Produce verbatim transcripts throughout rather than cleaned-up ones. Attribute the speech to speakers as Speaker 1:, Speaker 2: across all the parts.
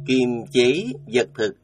Speaker 1: Kiềm chế vật thực.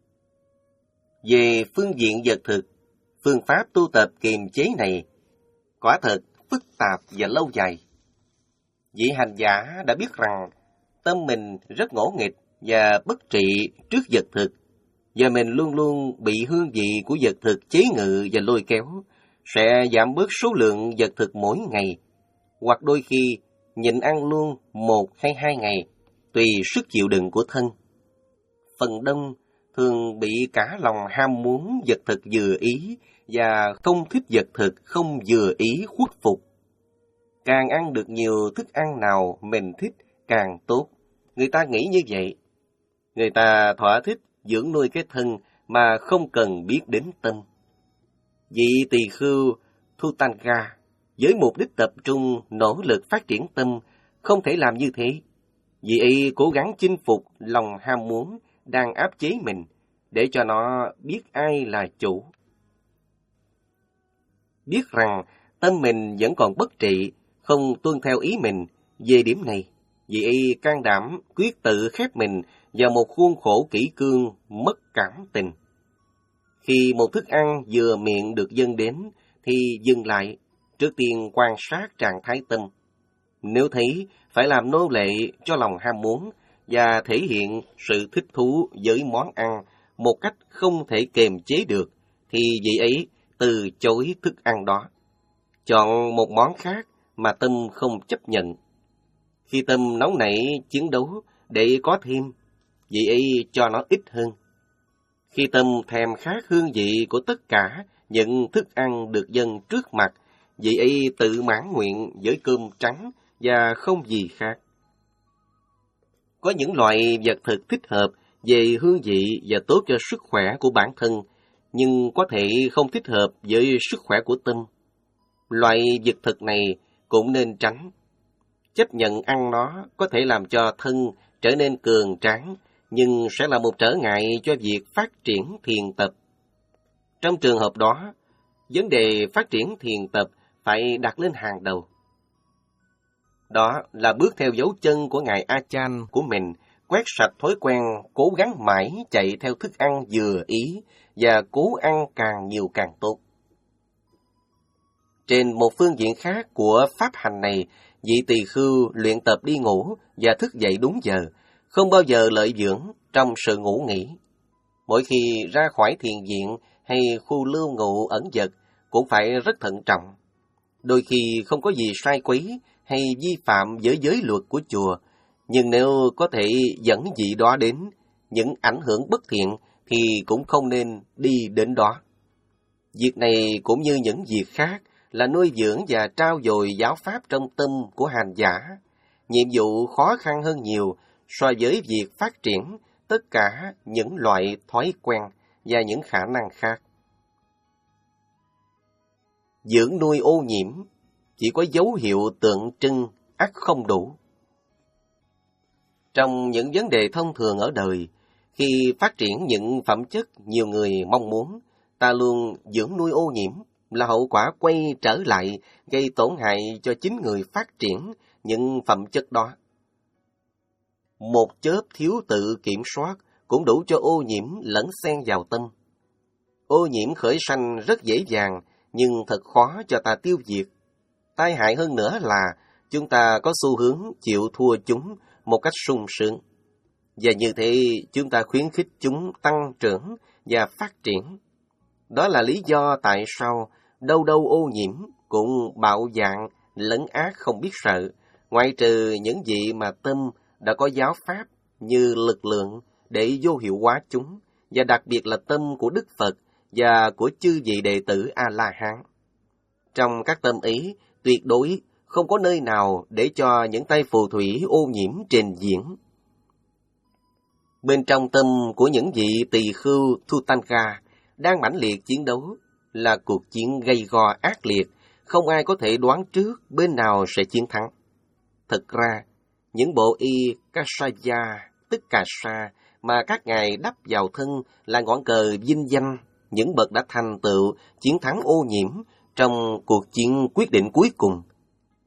Speaker 1: Về phương diện vật thực, phương pháp tu tập kiềm chế này quả thật phức tạp và lâu dài. Vị hành giả đã biết rằng tâm mình rất ngỗ nghịch và bất trị trước vật thực, và mình luôn luôn bị hương vị của vật thực chế ngự và lôi kéo, sẽ giảm bớt số lượng vật thực mỗi ngày, hoặc đôi khi nhịn ăn luôn một hay hai ngày, tùy sức chịu đựng của thân. Phần đông thường bị cả lòng ham muốn vật thực vừa ý và không thích vật thực không vừa ý khuất phục. Càng ăn được nhiều thức ăn nào mình thích càng tốt. Người ta nghĩ như vậy. Người ta thỏa thích dưỡng nuôi cái thân mà không cần biết đến tâm. Vị tỳ khưu Thutanga với mục đích tập trung nỗ lực phát triển tâm không thể làm như thế. Vì ấy cố gắng chinh phục lòng ham muốn đang áp chế mình để cho nó biết ai là chủ. Biết rằng tâm mình vẫn còn bất trị, không tuân theo ý mình. Về điểm này, vì ấy can đảm quyết tự khép mình vào một khuôn khổ kỷ cương mất cảm tình. Khi một thức ăn vừa miệng được dâng đến, thì dừng lại, trước tiên quan sát trạng thái tâm. Nếu thấy phải làm nô lệ cho lòng ham muốn và thể hiện sự thích thú với món ăn một cách không thể kềm chế được, thì vị ấy từ chối thức ăn đó, chọn một món khác mà tâm không chấp nhận. Khi tâm nóng nảy chiến đấu để có thêm, vị ấy cho nó ít hơn. Khi tâm thèm khát hương vị của tất cả những thức ăn được dâng trước mặt, vị ấy tự mãn nguyện với cơm trắng và không gì khác. Có những loại vật thực thích hợp về hương vị và tốt cho sức khỏe của bản thân, nhưng có thể không thích hợp với sức khỏe của tâm. Loại vật thực này cũng nên tránh. Chấp nhận ăn nó có thể làm cho thân trở nên cường tráng, nhưng sẽ là một trở ngại cho việc phát triển thiền tập. Trong trường hợp đó, vấn đề phát triển thiền tập phải đặt lên hàng đầu. Đó là bước theo dấu chân của Ngài A Chan của mình, quét sạch thói quen cố gắng mãi chạy theo thức ăn vừa ý và cố ăn càng nhiều càng tốt. Trên một phương diện khác của pháp hành này, vị tỳ khưu luyện tập đi ngủ và thức dậy đúng giờ, không bao giờ lợi dưỡng trong sự ngủ nghỉ. Mỗi khi ra khỏi thiền viện hay khu lưu ngụ ẩn dật cũng phải rất thận trọng. Đôi khi không có gì sai quấy hay vi phạm với giới luật của chùa, nhưng nếu có thể dẫn gì đó đến những ảnh hưởng bất thiện thì cũng không nên đi đến đó. Việc này cũng như những việc khác là nuôi dưỡng và trau dồi giáo pháp trong tâm của hành giả. Nhiệm vụ khó khăn hơn nhiều so với việc phát triển tất cả những loại thói quen và những khả năng khác. Dưỡng nuôi ô nhiễm chỉ có dấu hiệu tượng trưng ắt không đủ. Trong những vấn đề thông thường ở đời, khi phát triển những phẩm chất nhiều người mong muốn, ta luôn dưỡng nuôi ô nhiễm là hậu quả quay trở lại gây tổn hại cho chính người phát triển những phẩm chất đó. Một chớp thiếu tự kiểm soát cũng đủ cho ô nhiễm lẫn xen vào tâm. Ô nhiễm khởi sanh rất dễ dàng, nhưng thật khó cho ta tiêu diệt. Tai hại hơn nữa là chúng ta có xu hướng chịu thua chúng một cách sung sướng. Và như thế chúng ta khuyến khích chúng tăng trưởng và phát triển. Đó là lý do tại sao đâu đâu ô nhiễm cũng bạo dạn lấn ác không biết sợ, ngoại trừ những vị mà tâm đã có giáo pháp như lực lượng để vô hiệu hóa chúng, và đặc biệt là tâm của Đức Phật và của chư vị đệ tử A-la-hán. Trong các tâm ý, tuyệt đối không có nơi nào để cho những tay phù thủy ô nhiễm trình diễn. Bên trong tâm của những vị tỳ khưu Thutanga đang mãnh liệt chiến đấu là cuộc chiến gay go ác liệt, không ai có thể đoán trước bên nào sẽ chiến thắng. Thực ra, những bộ y Kasaya, tức cà sa, mà các ngài đắp vào thân là ngọn cờ vinh danh những bậc đã thành tựu chiến thắng ô nhiễm trong cuộc chiến quyết định cuối cùng.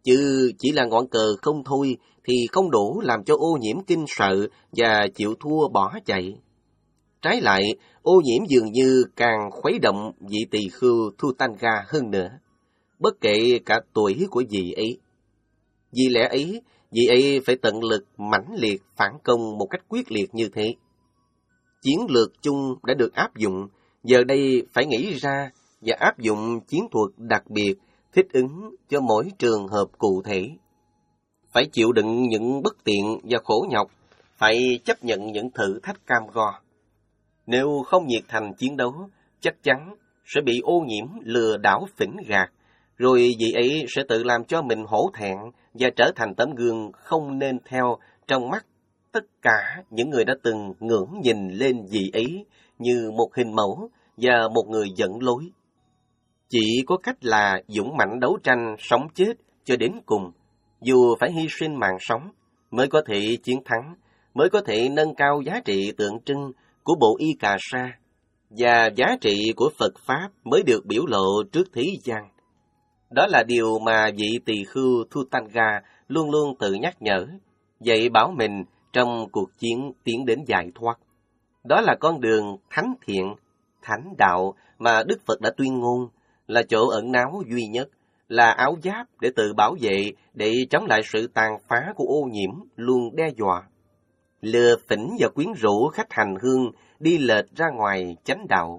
Speaker 1: Chứ chỉ là ngọn cờ không thôi thì không đủ làm cho ô nhiễm kinh sợ và chịu thua bỏ chạy. Trái lại, ô nhiễm dường như càng khuấy động vị tỳ khưu Thutanga hơn nữa, bất kể cả tuổi của vị ấy. Vì lẽ ấy, vị ấy phải tận lực mãnh liệt phản công một cách quyết liệt như thế. Chiến lược chung đã được áp dụng, giờ đây phải nghĩ ra và áp dụng chiến thuật đặc biệt thích ứng cho mỗi trường hợp cụ thể. Phải chịu đựng những bất tiện và khổ nhọc, phải chấp nhận những thử thách cam go. Nếu không nhiệt thành chiến đấu, chắc chắn sẽ bị ô nhiễm lừa đảo phỉnh gạt, rồi vị ấy sẽ tự làm cho mình hổ thẹn và trở thành tấm gương không nên theo trong mắt tất cả những người đã từng ngưỡng nhìn lên vị ấy như một hình mẫu và một người dẫn lối. Chỉ có cách là dũng mãnh đấu tranh sống chết cho đến cùng, dù phải hy sinh mạng sống, mới có thể chiến thắng, mới có thể nâng cao giá trị tượng trưng của bộ y cà sa, và giá trị của Phật Pháp mới được biểu lộ trước thế gian. Đó là điều mà vị tỳ khưu Thutanga luôn luôn tự nhắc nhở, dạy bảo mình trong cuộc chiến tiến đến giải thoát. Đó là con đường thánh thiện, thánh đạo mà Đức Phật đã tuyên ngôn, là chỗ ẩn náu duy nhất, là áo giáp để tự bảo vệ, để chống lại sự tàn phá của ô nhiễm luôn đe dọa. Lừa phỉnh và quyến rũ khách hành hương đi lệch ra ngoài chánh đạo.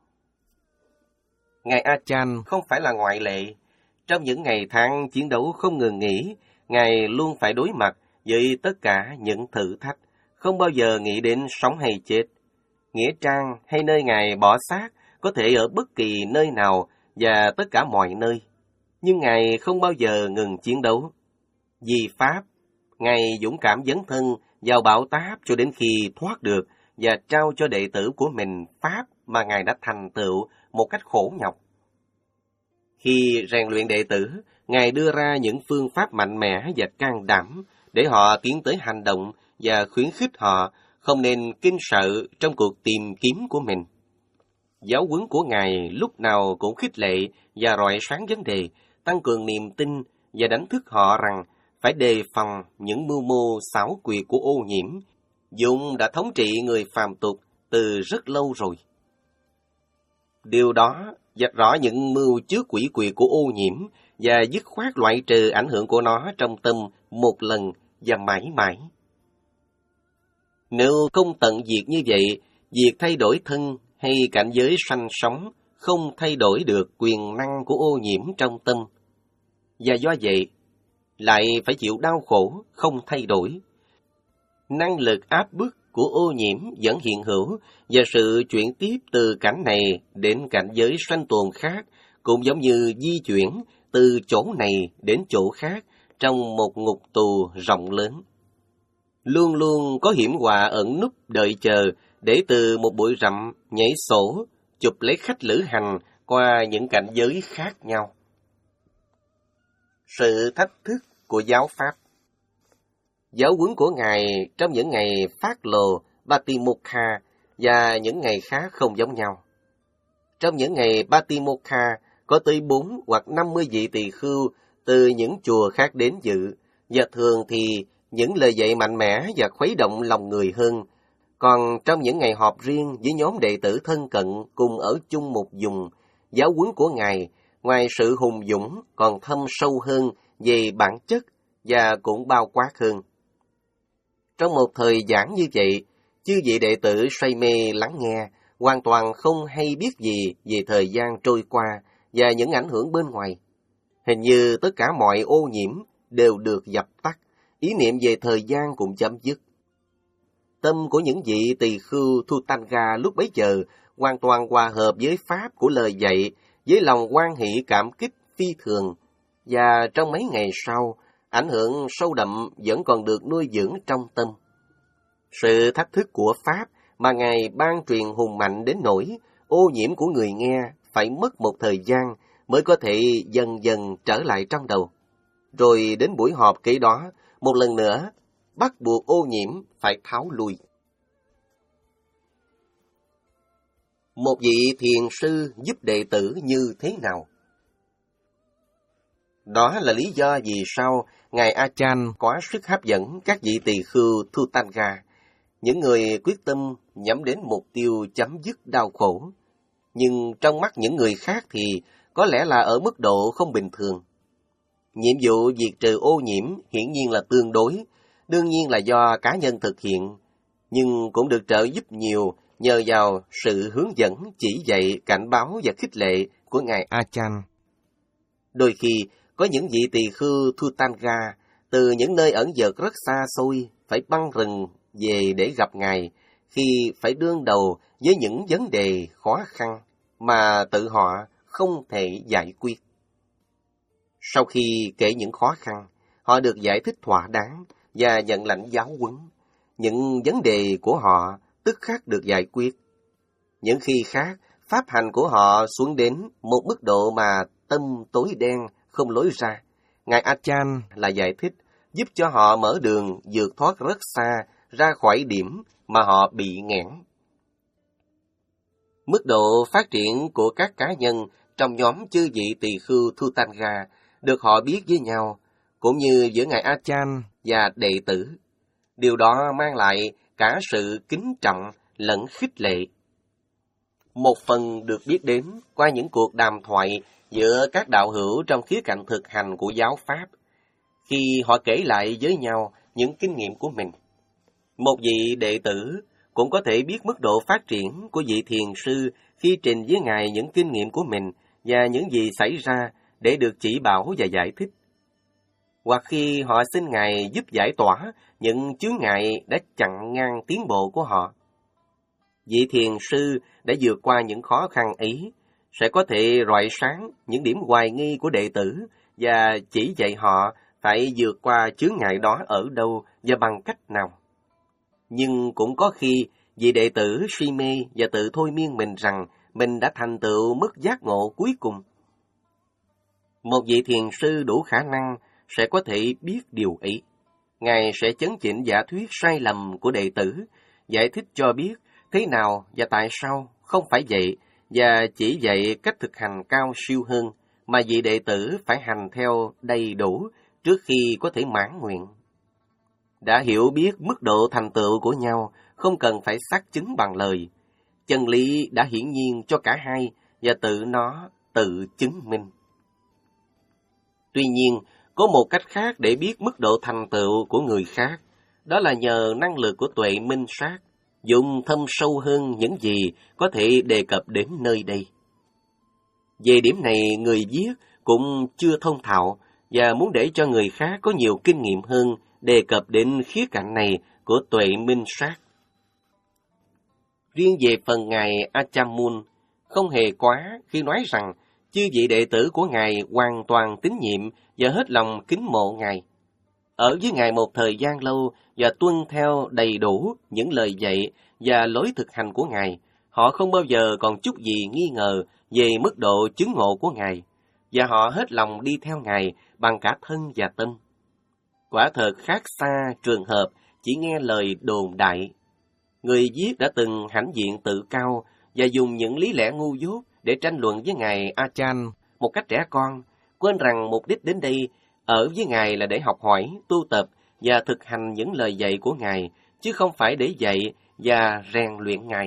Speaker 1: Ngài A Chan không phải là ngoại lệ. Trong những ngày tháng chiến đấu không ngừng nghỉ, Ngài luôn phải đối mặt với tất cả những thử thách, không bao giờ nghĩ đến sống hay chết. Nghĩa trang hay nơi Ngài bỏ xác có thể ở bất kỳ nơi nào và tất cả mọi nơi. Nhưng Ngài không bao giờ ngừng chiến đấu. Vì Pháp, Ngài dũng cảm dấn thân vào bão táp cho đến khi thoát được và trao cho đệ tử của mình Pháp mà Ngài đã thành tựu một cách khổ nhọc. Khi rèn luyện đệ tử, Ngài đưa ra những phương pháp mạnh mẽ và can đảm để họ tiến tới hành động và khuyến khích họ không nên kinh sợ trong cuộc tìm kiếm của mình. Giáo huấn của Ngài lúc nào cũng khích lệ và rọi sáng vấn đề, tăng cường niềm tin và đánh thức họ rằng phải đề phòng những mưu mô xảo quyệt của ô nhiễm, vốn đã thống trị người phàm tục từ rất lâu rồi. Điều đó vạch rõ những mưu trước quỷ quyệt của ô nhiễm và dứt khoát loại trừ ảnh hưởng của nó trong tâm một lần và mãi mãi. Nếu không tận diệt như vậy, việc thay đổi thân hay cảnh giới sanh sống không thay đổi được quyền năng của ô nhiễm trong tâm. Và do vậy, lại phải chịu đau khổ không thay đổi. Năng lực áp bức của ô nhiễm vẫn hiện hữu, và sự chuyển tiếp từ cảnh này đến cảnh giới sanh tồn khác cũng giống như di chuyển từ chỗ này đến chỗ khác trong một ngục tù rộng lớn. Luôn luôn có hiểm họa ẩn núp đợi chờ để từ một bụi rậm nhảy sổ, chụp lấy khách lữ hành qua những cảnh giới khác nhau. Sự thách thức của giáo Pháp. Giáo huấn của Ngài trong những ngày phát lộ Batimokha và những ngày khác không giống nhau. Trong những ngày Batimokha có tới bốn hoặc năm mươi vị tỳ khưu từ những chùa khác đến dự, và thường thì những lời dạy mạnh mẽ và khuấy động lòng người hơn. Còn trong những ngày họp riêng với nhóm đệ tử thân cận cùng ở chung một vùng, giáo huấn của Ngài ngoài sự hùng dũng còn thâm sâu hơn về bản chất và cũng bao quát hơn. Trong một thời giảng như vậy, chư vị đệ tử say mê lắng nghe, hoàn toàn không hay biết gì về thời gian trôi qua và những ảnh hưởng bên ngoài. Hình như tất cả mọi ô nhiễm đều được dập tắt, ý niệm về thời gian cũng chấm dứt. Tâm của những vị tỳ khưu Thutanga lúc bấy giờ hoàn toàn hòa hợp với pháp của lời dạy, với lòng hoan hỷ cảm kích phi thường, và trong mấy ngày sau, ảnh hưởng sâu đậm vẫn còn được nuôi dưỡng trong tâm. Sự thách thức của Pháp mà Ngài ban truyền hùng mạnh đến nỗi ô nhiễm của người nghe phải mất một thời gian mới có thể dần dần trở lại trong đầu. Rồi đến buổi họp kế đó, một lần nữa, bắt buộc ô nhiễm phải tháo lui. Một vị thiền sư giúp đệ tử như thế nào? Đó là lý do vì sao Ngài Achan có sức hấp dẫn các vị tỳ khưu Thutanga, những người quyết tâm nhắm đến mục tiêu chấm dứt đau khổ. Nhưng trong mắt những người khác thì có lẽ là ở mức độ không bình thường. Nhiệm vụ diệt trừ ô nhiễm hiển nhiên là tương đối, đương nhiên là do cá nhân thực hiện, nhưng cũng được trợ giúp nhiều nhờ vào sự hướng dẫn, chỉ dạy, cảnh báo và khích lệ của Ngài Achan. Đôi khi, có những vị tỳ khưu Thutanga từ những nơi ẩn dật rất xa xôi phải băng rừng về để gặp Ngài khi phải đương đầu với những vấn đề khó khăn mà tự họ không thể giải quyết. Sau khi kể những khó khăn, họ được giải thích thỏa đáng và nhận lãnh giáo huấn. Những vấn đề của họ tức khắc được giải quyết. Những khi khác, pháp hành của họ xuống đến một mức độ mà tâm tối đen không lối ra. Ngài Achan là giải thích, giúp cho họ mở đường vượt thoát rất xa ra khỏi điểm mà họ bị nghẽn. Mức độ phát triển của các cá nhân trong nhóm chư vị tỳ khưu Thutanga được họ biết với nhau, cũng như giữa Ngài Achan và đệ tử. Điều đó mang lại cả sự kính trọng lẫn khích lệ. Một phần được biết đến qua những cuộc đàm thoại giữa các đạo hữu trong khía cạnh thực hành của giáo pháp, khi họ kể lại với nhau những kinh nghiệm của mình. Một vị đệ tử cũng có thể biết mức độ phát triển của vị thiền sư khi trình với Ngài những kinh nghiệm của mình và những gì xảy ra để được chỉ bảo và giải thích. Hoặc khi họ xin Ngài giúp giải tỏa những chướng ngại đã chặn ngang tiến bộ của họ. Vị thiền sư đã vượt qua những khó khăn ấy, sẽ có thể rọi sáng những điểm hoài nghi của đệ tử và chỉ dạy họ phải vượt qua chướng ngại đó ở đâu và bằng cách nào. Nhưng cũng có khi vị đệ tử si mê và tự thôi miên mình rằng mình đã thành tựu mức giác ngộ cuối cùng. Một vị thiền sư đủ khả năng sẽ có thể biết điều ấy. Ngài sẽ chấn chỉnh giả thuyết sai lầm của đệ tử, giải thích cho biết thế nào và tại sao không phải vậy, và chỉ dạy cách thực hành cao siêu hơn mà vị đệ tử phải hành theo đầy đủ trước khi có thể mãn nguyện. Đã hiểu biết mức độ thành tựu của nhau, không cần phải xác chứng bằng lời. Chân lý đã hiển nhiên cho cả hai và tự nó tự chứng minh. Tuy nhiên, có một cách khác để biết mức độ thành tựu của người khác, đó là nhờ năng lực của tuệ minh sát, dùng thâm sâu hơn những gì có thể đề cập đến nơi đây. Về điểm này, người viết cũng chưa thông thạo và muốn để cho người khác có nhiều kinh nghiệm hơn đề cập đến khía cạnh này của tuệ minh sát. Riêng về phần Ngài Achamun, không hề quá khi nói rằng chư vị đệ tử của Ngài hoàn toàn tín nhiệm và hết lòng kính mộ Ngài. Ở với Ngài một thời gian lâu và tuân theo đầy đủ những lời dạy và lối thực hành của Ngài, họ không bao giờ còn chút gì nghi ngờ về mức độ chứng ngộ của Ngài, và họ hết lòng đi theo Ngài bằng cả thân và tâm. Quả thật khác xa trường hợp chỉ nghe lời đồn đại. Người viết đã từng hãnh diện tự cao và dùng những lý lẽ ngu dốt để tranh luận với Ngài Achan một cách trẻ con, quên rằng mục đích đến đây ở với Ngài là để học hỏi, tu tập và thực hành những lời dạy của Ngài, chứ không phải để dạy và rèn luyện Ngài.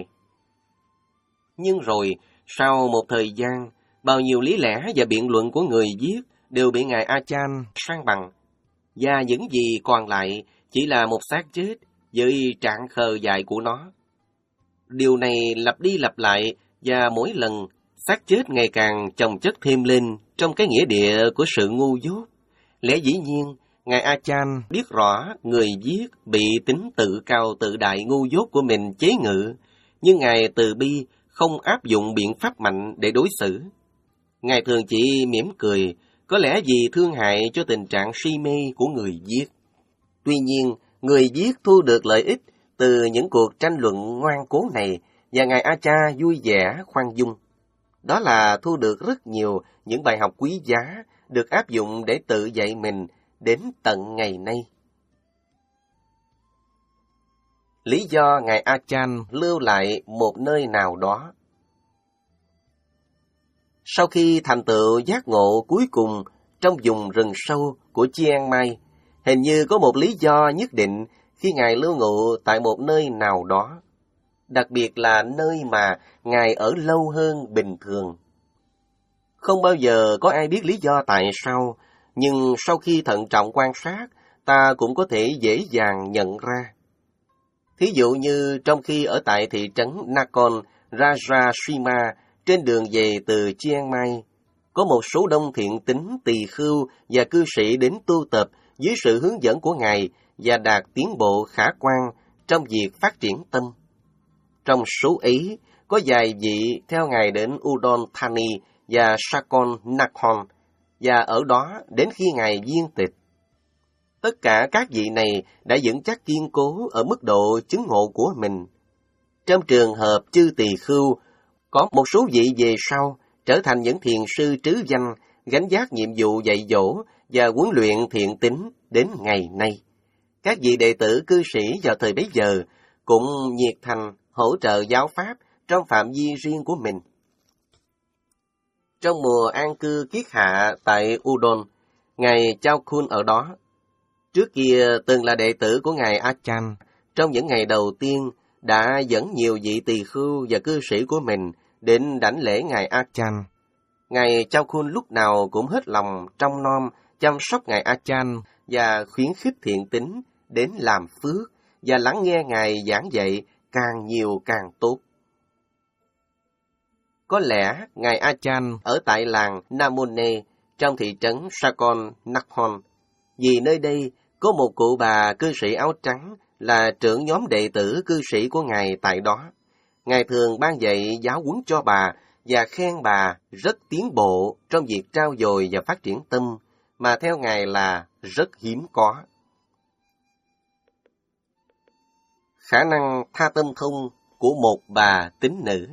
Speaker 1: Nhưng rồi, sau một thời gian, bao nhiêu lý lẽ và biện luận của người viết đều bị Ngài Achan san bằng, và những gì còn lại chỉ là một xác chết với trạng khờ dại của nó. Điều này lặp đi lặp lại, và mỗi lần xác chết ngày càng chồng chất thêm lên trong cái nghĩa địa của sự ngu dốt. Lẽ dĩ nhiên, Ngài Achan biết rõ người viết bị tính tự cao tự đại ngu dốt của mình chế ngự, nhưng Ngài từ bi không áp dụng biện pháp mạnh để đối xử. Ngài thường chỉ mỉm cười, có lẽ vì thương hại cho tình trạng si mê của người viết. Tuy nhiên, người viết thu được lợi ích từ những cuộc tranh luận ngoan cố này, và Ngài Acha vui vẻ, khoan dung. Đó là thu được rất nhiều những bài học quý giá được áp dụng để tự dạy mình đến tận ngày nay. Lý do Ngài Achan lưu lại một nơi nào đó. Sau khi thành tựu giác ngộ cuối cùng, trong vùng rừng sâu của Chiang Mai, hình như có một lý do nhất định khi Ngài lưu ngụ tại một nơi nào đó, đặc biệt là nơi mà Ngài ở lâu hơn bình thường. Không bao giờ có ai biết lý do tại sao, nhưng sau khi thận trọng quan sát, ta cũng có thể dễ dàng nhận ra. Thí dụ như trong khi ở tại thị trấn Nakhon Ratchasima trên đường về từ Chiang Mai, có một số đông thiện tín tỳ khưu và cư sĩ đến tu tập dưới sự hướng dẫn của Ngài và đạt tiến bộ khả quan trong việc phát triển tâm. Trong số ấy, có vài vị theo Ngài đến Udon Thani và Sakon Nakhon, và ở đó đến khi Ngài viên tịch. Tất cả các vị này đã vững chắc kiên cố ở mức độ chứng ngộ của mình. Trong trường hợp chư tỳ khưu, có một số vị về sau trở thành những thiền sư trứ danh, gánh vác nhiệm vụ dạy dỗ và huấn luyện thiện tín đến ngày nay. Các vị đệ tử cư sĩ vào thời bấy giờ cũng nhiệt thành hỗ trợ giáo pháp trong phạm vi riêng của mình. Trong mùa an cư kiết hạ tại Udon, Ngài Chao Khun ở đó. Trước kia từng là đệ tử của Ngài Achan, trong những ngày đầu tiên đã dẫn nhiều vị tỳ khưu và cư sĩ của mình đến đảnh lễ Ngài Achan. Ngài Chao Khun lúc nào cũng hết lòng trông nom chăm sóc Ngài Achan và khuyến khích thiện tín đến làm phước và lắng nghe Ngài giảng dạy càng nhiều càng tốt. Có lẽ Ngài Achan ở tại làng Namone trong thị trấn Sakon Nakhon, vì nơi đây có một cụ bà cư sĩ áo trắng là trưởng nhóm đệ tử cư sĩ của Ngài tại đó. Ngài thường ban dạy giáo huấn cho bà và khen bà rất tiến bộ trong việc trau dồi và phát triển tâm, mà theo Ngài là rất hiếm có. Khả năng tha tâm thông của một bà tín nữ.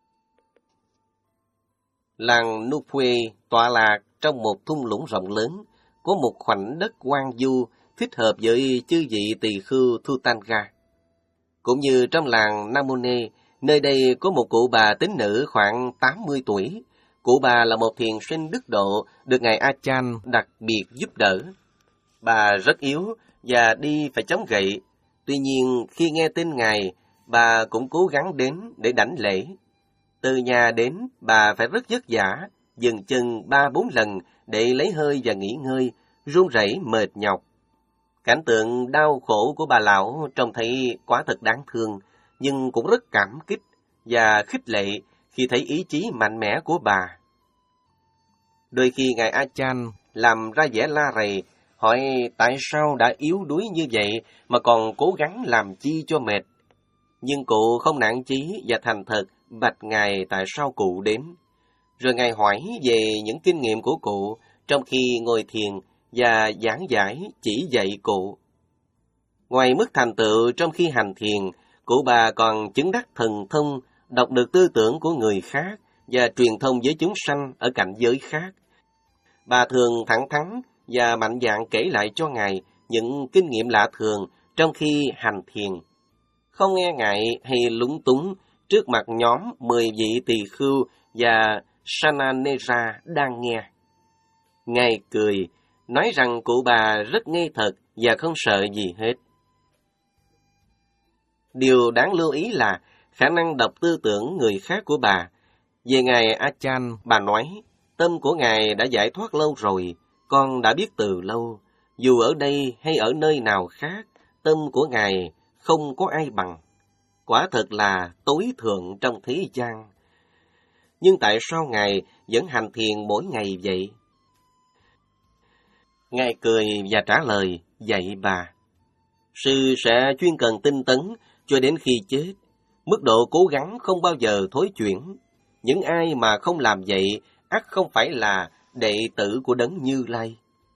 Speaker 1: Làng Nupue tọa lạc trong một thung lũng rộng lớn, có một khoảnh đất hoang vu thích hợp với chư vị tỳ khưu Thutanga. Cũng như trong làng Namone, nơi đây có một cụ bà tín nữ khoảng tám mươi tuổi. Cụ bà là một thiền sinh đức độ được Ngài Achan đặc biệt giúp đỡ. Bà rất yếu và đi phải chống gậy. Tuy nhiên, khi nghe tin Ngài, bà cũng cố gắng đến để đảnh lễ. Từ nhà đến, bà phải rất vất vả, dừng chân ba bốn lần để lấy hơi và nghỉ ngơi, run rẩy mệt nhọc. Cảnh tượng đau khổ của bà lão trông thấy quá thật đáng thương, nhưng cũng rất cảm kích và khích lệ khi thấy ý chí mạnh mẽ của bà. Đôi khi Ngài Achan làm ra vẻ la rầy, hỏi tại sao đã yếu đuối như vậy mà còn cố gắng làm chi cho mệt. Nhưng cụ không nản chí và thành thật bạch Ngài tại sao cụ đến. Rồi Ngài hỏi về những kinh nghiệm của cụ trong khi ngồi thiền và giảng giải chỉ dạy cụ. Ngoài mức thành tựu trong khi hành thiền, cụ bà còn chứng đắc thần thông, đọc được tư tưởng của người khác và truyền thông với chúng sanh ở cảnh giới khác. Bà thường thẳng thắn và mạnh dạn kể lại cho Ngài những kinh nghiệm lạ thường trong khi hành thiền. Không nghe ngại hay lúng túng trước mặt nhóm mười vị tỳ khưu và Sananera đang nghe. Ngài cười, nói rằng cụ bà rất ngây thật và không sợ gì hết. Điều đáng lưu ý là khả năng đọc tư tưởng người khác của bà. Về Ngài Achan, bà nói, tâm của Ngài đã giải thoát lâu rồi, con đã biết từ lâu. Dù ở đây hay ở nơi nào khác, tâm của Ngài không có ai bằng. Quả thật là tối thượng trong thế gian. Nhưng tại sao Ngài vẫn hành thiền mỗi ngày vậy? Ngài cười và trả lời, dạy bà. Sư sẽ chuyên cần tinh tấn cho đến khi chết. Mức độ cố gắng không bao giờ thối chuyển. Những ai mà không làm vậy, ắt không phải là đệ tử của Đấng Như Lai.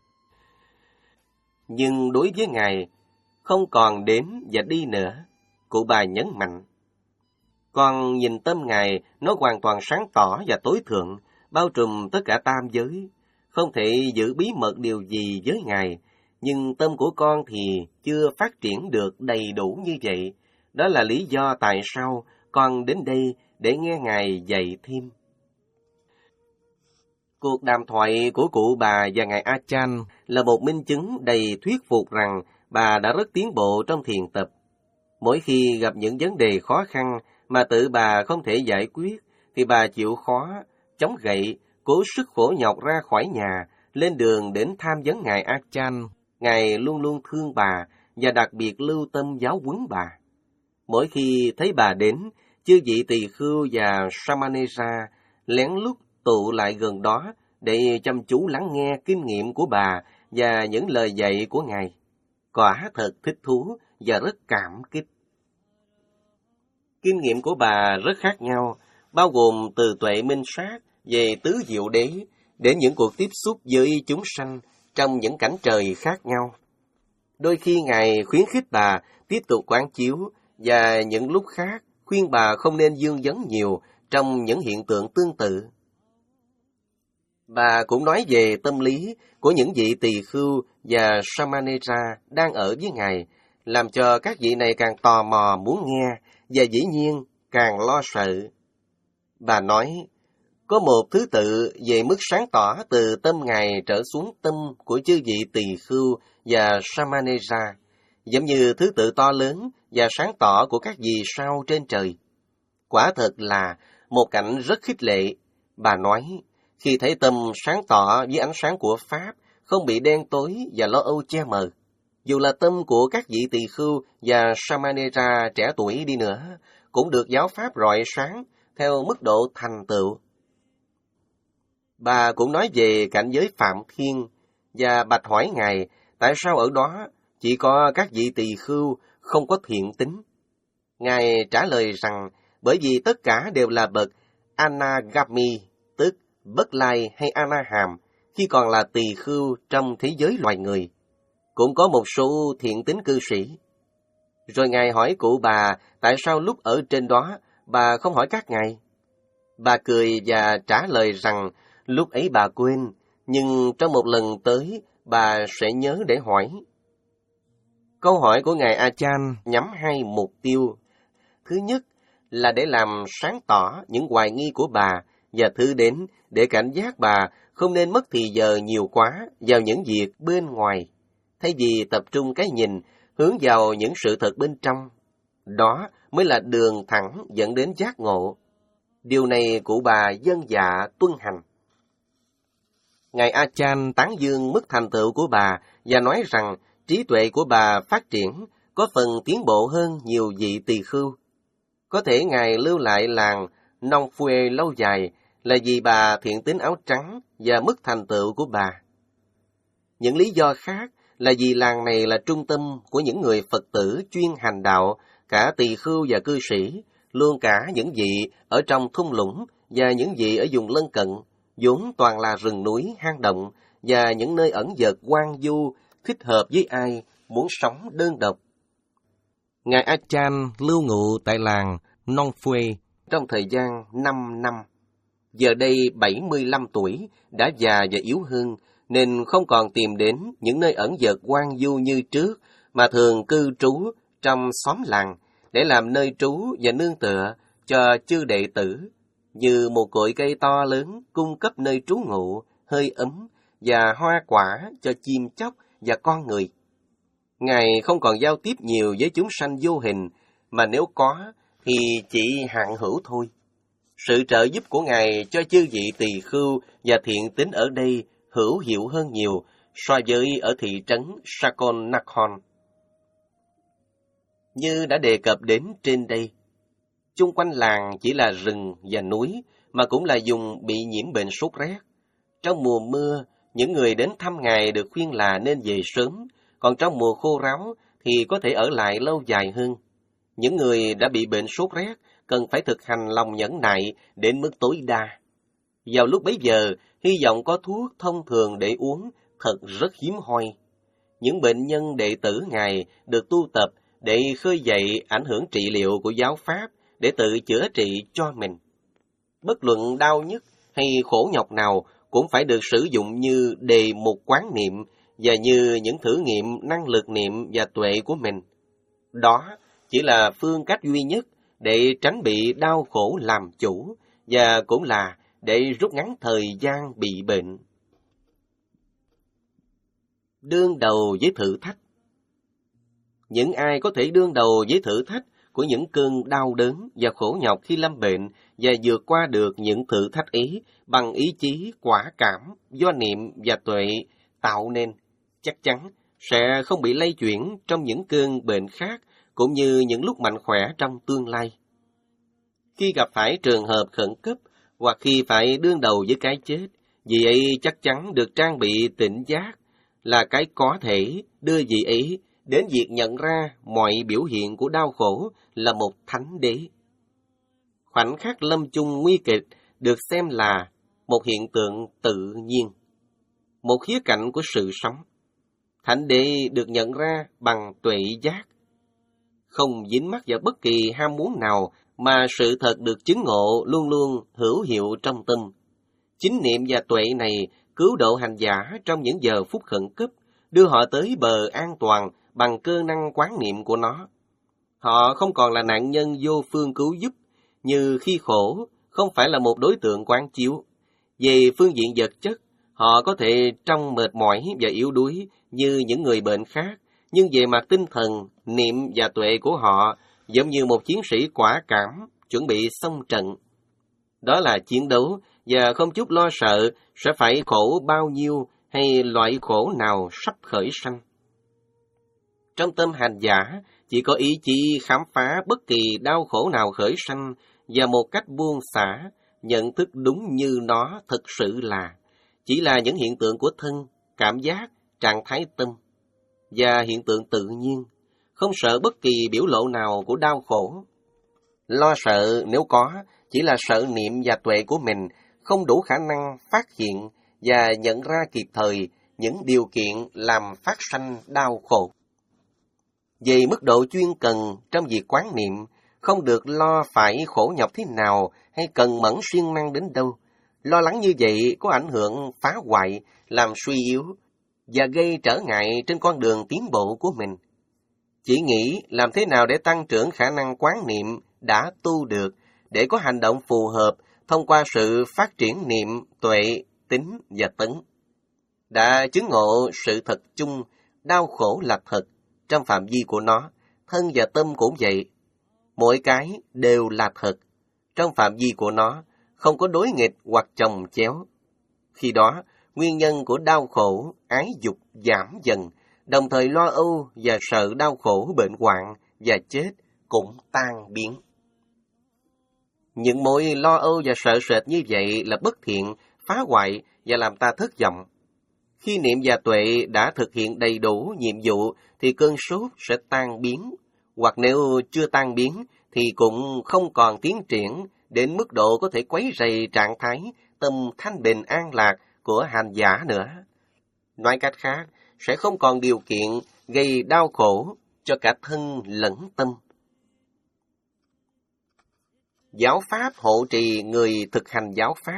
Speaker 1: Nhưng đối với Ngài, không còn đến và đi nữa, cụ bà nhấn mạnh. Con nhìn tâm Ngài, nó hoàn toàn sáng tỏ và tối thượng, bao trùm tất cả tam giới. Không thể giữ bí mật điều gì với Ngài, nhưng tâm của con thì chưa phát triển được đầy đủ như vậy. Đó là lý do tại sao con đến đây để nghe Ngài dạy thêm. Cuộc đàm thoại của cụ bà và ngài A Chan là một minh chứng đầy thuyết phục rằng bà đã rất tiến bộ trong thiền tập. Mỗi khi gặp những vấn đề khó khăn mà tự bà không thể giải quyết, thì bà chịu khó, chống gậy, cố sức khổ nhọc ra khỏi nhà, lên đường đến tham vấn ngài A Chan. Ngài luôn luôn thương bà và đặc biệt lưu tâm giáo huấn bà. Mỗi khi thấy bà đến, chư vị tỳ khưu và Samanera lén lút tụ lại gần đó để chăm chú lắng nghe kinh nghiệm của bà và những lời dạy của ngài. Quả thật thích thú và rất cảm kích. Kinh nghiệm của bà rất khác nhau, bao gồm từ tuệ minh sát về tứ diệu đế đến những cuộc tiếp xúc với chúng sanh trong những cảnh trời khác nhau. Đôi khi ngài khuyến khích bà tiếp tục quán chiếu, và những lúc khác khuyên bà không nên dương vấn nhiều trong những hiện tượng tương tự. Bà cũng nói về tâm lý của những vị tỳ khưu và Samanera đang ở với ngài, làm cho các vị này càng tò mò muốn nghe và dĩ nhiên càng lo sợ. Bà nói, có một thứ tự về mức sáng tỏ từ tâm ngài trở xuống tâm của chư vị tỳ khưu và Samanera, giống như thứ tự to lớn và sáng tỏ của các vì sao trên trời. Quả thật là một cảnh rất khích lệ. Bà nói, khi thấy tâm sáng tỏ với ánh sáng của Pháp, không bị đen tối và lo âu che mờ, dù là tâm của các vị tỳ khưu và Samanera trẻ tuổi đi nữa, cũng được giáo Pháp rọi sáng theo mức độ thành tựu. Bà cũng nói về cảnh giới Phạm Thiên và bạch hỏi ngài tại sao ở đó chỉ có các vị tỳ khưu không có thiện tính. Ngài trả lời rằng bởi vì tất cả đều là bậc Anagami, tức Bất Lai hay Anahàm, khi còn là tỳ khưu trong thế giới loài người. Cũng có một số thiện tính cư sĩ. Rồi ngài hỏi cụ bà tại sao lúc ở trên đó bà không hỏi các ngài. Bà cười và trả lời rằng lúc ấy bà quên, nhưng trong một lần tới bà sẽ nhớ để hỏi. Câu hỏi của ngài A Chan nhắm hai mục tiêu. Thứ nhất là để làm sáng tỏ những hoài nghi của bà, và thứ đến để cảnh giác bà không nên mất thì giờ nhiều quá vào những việc bên ngoài, thay vì tập trung cái nhìn hướng vào những sự thật bên trong. Đó mới là đường thẳng dẫn đến giác ngộ. Điều này cụ bà vâng dạ tuân hành. Ngài A Chan tán dương mức thành tựu của bà và nói rằng trí tuệ của bà phát triển có phần tiến bộ hơn nhiều vị tỳ khưu. Có thể ngài lưu lại làng Nong Phue lâu dài là vì bà thiện tính áo trắng và mức thành tựu của bà. Những lý do khác là vì làng này là trung tâm của những người Phật tử chuyên hành đạo, cả tỳ khưu và cư sĩ, luôn cả những vị ở trong thung lũng và những vị ở vùng lân cận, vốn toàn là rừng núi, hang động và những nơi ẩn dật hoang vu, thích hợp với ai muốn sống đơn độc. Ngài A Chan lưu ngụ tại làng Nong Phue trong thời gian năm năm. Giờ đây bảy mươi lăm tuổi, đã già và yếu hơn, nên không còn tìm đến những nơi ẩn dật hoang vu như trước, mà thường cư trú trong xóm làng để làm nơi trú và nương tựa cho chư đệ tử, như một cội cây to lớn cung cấp nơi trú ngụ, hơi ấm và hoa quả cho chim chóc và con người. Ngài không còn giao tiếp nhiều với chúng sanh vô hình, mà nếu có thì chỉ hạn hữu thôi. Sự trợ giúp của Ngài cho chư vị tỳ khưu và thiện tín ở đây hữu hiệu hơn nhiều so với ở thị trấn Sakon Nakhon. Như đã đề cập đến trên đây, chung quanh làng chỉ là rừng và núi, mà cũng là vùng bị nhiễm bệnh sốt rét. Trong mùa mưa, những người đến thăm Ngài được khuyên là nên về sớm, còn trong mùa khô ráo thì có thể ở lại lâu dài hơn. Những người đã bị bệnh sốt rét cần phải thực hành lòng nhẫn nại đến mức tối đa. Vào lúc bấy giờ, hy vọng có thuốc thông thường để uống thật rất hiếm hoi. Những bệnh nhân đệ tử Ngài được tu tập để khơi dậy ảnh hưởng trị liệu của giáo Pháp để tự chữa trị cho mình. Bất luận đau nhức hay khổ nhọc nào cũng phải được sử dụng như đề mục quán niệm và như những thử nghiệm năng lực niệm và tuệ của mình. Đó chỉ là phương cách duy nhất để tránh bị đau khổ làm chủ, và cũng là để rút ngắn thời gian bị bệnh. Đương đầu với thử thách. Những ai có thể đương đầu với thử thách của những cơn đau đớn và khổ nhọc khi lâm bệnh và vượt qua được những thử thách ấy bằng ý chí quả cảm do niệm và tuệ tạo nên, chắc chắn sẽ không bị lay chuyển trong những cơn bệnh khác cũng như những lúc mạnh khỏe trong tương lai. Khi gặp phải trường hợp khẩn cấp hoặc khi phải đương đầu với cái chết, vị ấy chắc chắn được trang bị tỉnh giác là cái có thể đưa vị ấy đến việc nhận ra mọi biểu hiện của đau khổ là một thánh đế. Khoảnh khắc lâm chung nguy kịch được xem là một hiện tượng tự nhiên, một khía cạnh của sự sống. Thánh đế được nhận ra bằng tuệ giác, không dính mắc vào bất kỳ ham muốn nào mà sự thật được chứng ngộ luôn luôn hữu hiệu trong tâm. Chính niệm và tuệ này cứu độ hành giả trong những giờ phút khẩn cấp, đưa họ tới bờ an toàn bằng cơ năng quán niệm của nó. Họ không còn là nạn nhân vô phương cứu giúp, như khi khổ không phải là một đối tượng quán chiếu. Về phương diện vật chất, họ có thể trong mệt mỏi và yếu đuối như những người bệnh khác, nhưng về mặt tinh thần, niệm và tuệ của họ giống như một chiến sĩ quả cảm chuẩn bị xông trận. Đó là chiến đấu và không chút lo sợ sẽ phải khổ bao nhiêu hay loại khổ nào sắp khởi sanh. Trong tâm hành giả chỉ có ý chí khám phá bất kỳ đau khổ nào khởi sanh và một cách buông xả, nhận thức đúng như nó thực sự là, chỉ là những hiện tượng của thân, cảm giác, trạng thái tâm và hiện tượng tự nhiên, không sợ bất kỳ biểu lộ nào của đau khổ. Lo sợ nếu có, chỉ là sợ niệm và tuệ của mình không đủ khả năng phát hiện và nhận ra kịp thời những điều kiện làm phát sanh đau khổ. Về mức độ chuyên cần trong việc quán niệm, không được lo phải khổ nhọc thế nào hay cần mẫn siêng năng đến đâu. Lo lắng như vậy có ảnh hưởng phá hoại, làm suy yếu và gây trở ngại trên con đường tiến bộ của mình. Chỉ nghĩ làm thế nào để tăng trưởng khả năng quán niệm đã tu được, để có hành động phù hợp thông qua sự phát triển niệm, tuệ, tính và tấn. Đã chứng ngộ sự thật chung, đau khổ là thật, trong phạm vi của nó, thân và tâm cũng vậy. Mỗi cái đều là thật, trong phạm vi của nó, không có đối nghịch hoặc chồng chéo. Khi đó, nguyên nhân của đau khổ, ái dục giảm dần, đồng thời lo âu và sợ đau khổ bệnh hoạn và chết cũng tan biến. Những mối lo âu và sợ sệt như vậy là bất thiện, phá hoại và làm ta thất vọng. Khi niệm và tuệ đã thực hiện đầy đủ nhiệm vụ thì cơn sốt sẽ tan biến, hoặc nếu chưa tan biến thì cũng không còn tiến triển đến mức độ có thể quấy rầy trạng thái tâm thanh bình an lạc của hành giả nữa. Nói cách khác, sẽ không còn điều kiện gây đau khổ cho cả thân lẫn tâm. Giáo pháp hộ trì người thực hành giáo pháp.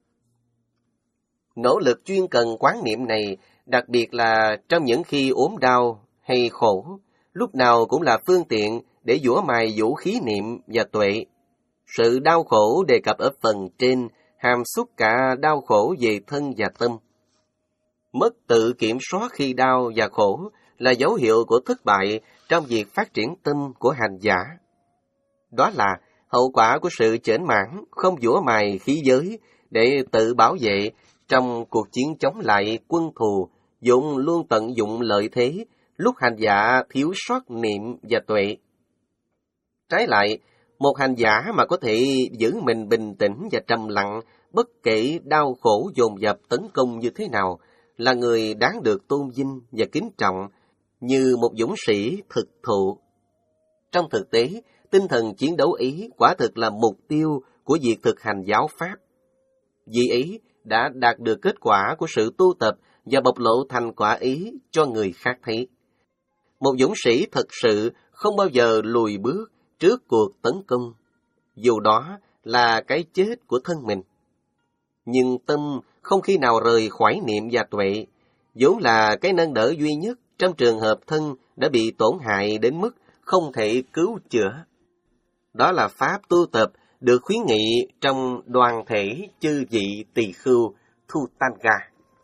Speaker 1: Nỗ lực chuyên cần quán niệm này, đặc biệt là trong những khi ốm đau hay khổ, lúc nào cũng là phương tiện để giũa mài vũ khí niệm và tuệ. Sự đau khổ đề cập ở phần trên hàm xúc cả đau khổ về thân và tâm. Mất tự kiểm soát khi đau và khổ là dấu hiệu của thất bại trong việc phát triển tâm của hành giả. Đó là hậu quả của sự chểnh mãn, không giũa mài khí giới để tự bảo vệ trong cuộc chiến chống lại quân thù, dụng luôn tận dụng lợi thế lúc hành giả thiếu sót niệm và tuệ. Trái lại, một hành giả mà có thể giữ mình bình tĩnh và trầm lặng bất kể đau khổ dồn dập tấn công như thế nào, là người đáng được tôn vinh và kính trọng như một dũng sĩ thực thụ. Trong thực tế, tinh thần chiến đấu ấy quả thực là mục tiêu của việc thực hành giáo pháp. Vì ấy đã đạt được kết quả của sự tu tập và bộc lộ thành quả ấy cho người khác thấy. Một dũng sĩ thật sự không bao giờ lùi bước trước cuộc tấn công, dù đó là cái chết của thân mình. Nhưng tâm không khi nào rời khỏi niệm và tuệ, vốn là cái nâng đỡ duy nhất trong trường hợp thân đã bị tổn hại đến mức không thể cứu chữa. Đó là pháp tu tập được khuyến nghị trong đoàn thể chư vị tỳ khưu Thutanga.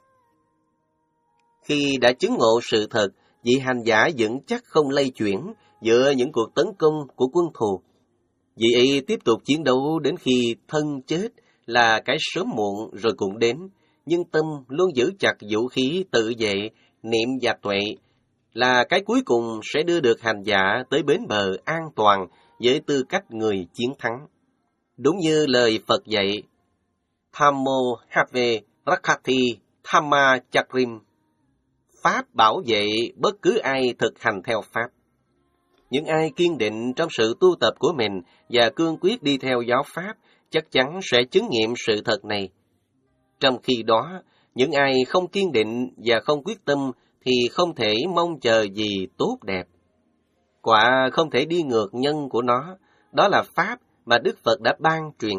Speaker 1: Khi đã chứng ngộ sự thật, vị hành giả vững chắc không lay chuyển giữa những cuộc tấn công của quân thù. Vị ấy tiếp tục chiến đấu đến khi thân chết là cái sớm muộn rồi cũng đến, nhưng tâm luôn giữ chặt vũ khí tự vệ, niệm và tuệ là cái cuối cùng sẽ đưa được hành giả tới bến bờ an toàn với tư cách người chiến thắng. Đúng như lời Phật dạy, Thammo Have Rakkhati Thamma Chakrim, Pháp bảo vệ bất cứ ai thực hành theo Pháp. Những ai kiên định trong sự tu tập của mình và cương quyết đi theo giáo Pháp chắc chắn sẽ chứng nghiệm sự thật này. Trong khi đó, những ai không kiên định và không quyết tâm thì không thể mong chờ gì tốt đẹp. Quả không thể đi ngược nhân của nó, đó là Pháp mà Đức Phật đã ban truyền.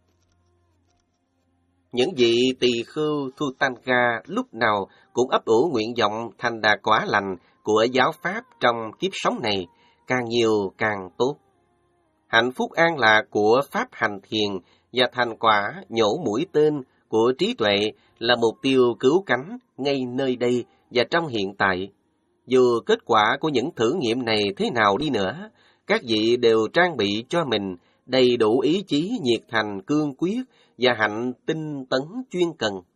Speaker 1: Những vị tỳ khưu Thutanga lúc nào cũng ấp ủ nguyện vọng thành đà quả lành của giáo Pháp trong kiếp sống này, càng nhiều càng tốt. Hạnh phúc an lạc của Pháp hành thiền và thành quả nhổ mũi tên của trí tuệ là mục tiêu cứu cánh ngay nơi đây và trong hiện tại. Dù kết quả của những thử nghiệm này thế nào đi nữa, các vị đều trang bị cho mình đầy đủ ý chí nhiệt thành cương quyết và hạnh tinh tấn chuyên cần.